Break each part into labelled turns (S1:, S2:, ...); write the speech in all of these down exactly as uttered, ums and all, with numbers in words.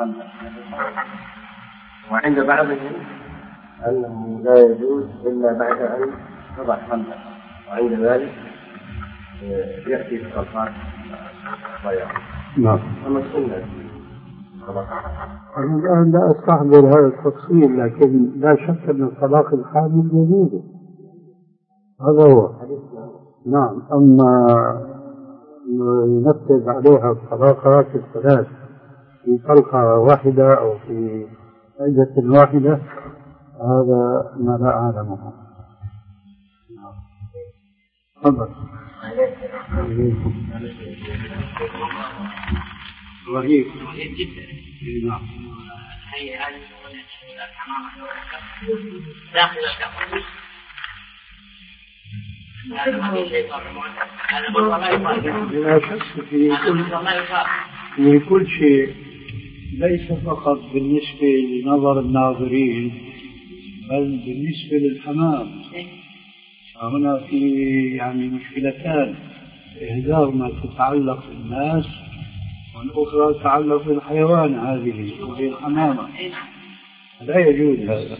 S1: خمسة، وعند بعضهم أنه لا يجوز إلا بعد أن تضع خمسة، وعند ذلك يأتي بصفات ضياع.
S2: نعم.
S1: أما السنة
S2: أنا الآن لا أستحضر هذا التفصيل، لكن لا شك أن الطلاق الحامل يجوز، هذا هو. نعم. أما ينفذ عليها الطلاقات الثلاث في طلقة واحدة أو في عدة واحدة، هذا ما لا أعلمه. تفضل. رهيب
S3: رهيب جدا.
S2: نعم.
S3: هي هذه داخل الكفر. هذا ما في شيء
S2: لا شك في كل في كل شيء، ليس فقط بالنسبة لنظر الناظرين بل بالنسبة للحمام. هنا في يعني مشكلتان، إحداهما تتعلق بالناس والأخرى تتعلق بالحيوان هذه وبالحمامة. لا يجوز هذا.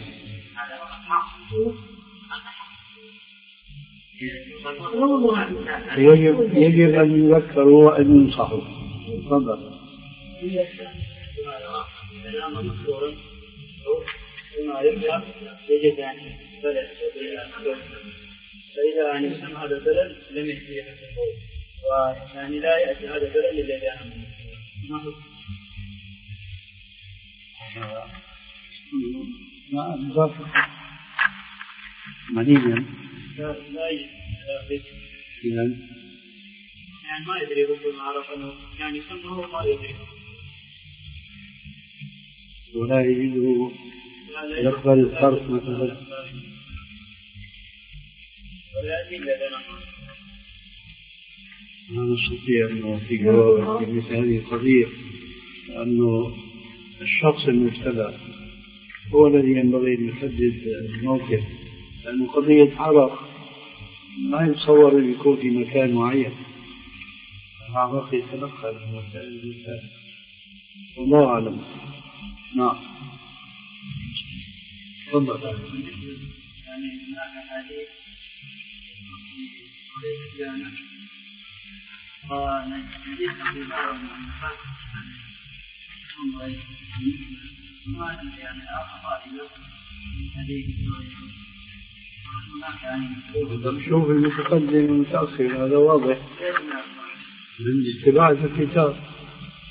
S2: يجب يجب أن يذكروا وأن ينصحوا. تفضل.
S3: يجب أن يبلغ فإذا أن يسمى هذا البلد لم يأتي ويعني لا يأتي هذا البلد إلا إذا
S2: ما أنظر منيا
S3: لا لا
S2: إذن
S3: يعني ما يدري ربما ما عرف أنه يعني سمه ما يدري
S2: ولا يجده يقبل الصرف مثلا. لا نستطيع أنه في جواب في مثل هذه القضية، لأنه الشخص المبتلى هو الذي ينبغي أن يحدد الموقف، لأنه قضية عرق ما يتصور أن يكون في مكان معين، العرق يتنقل من مكان لمكان، والله أعلم. نعم. تفضل.
S3: يعني هناك حديث ونجد في بعض المنفات ما أدري يعني أخطاء حديث
S2: شوف المتقدم والمتأخر، هذا واضح من اتباع الكتاب.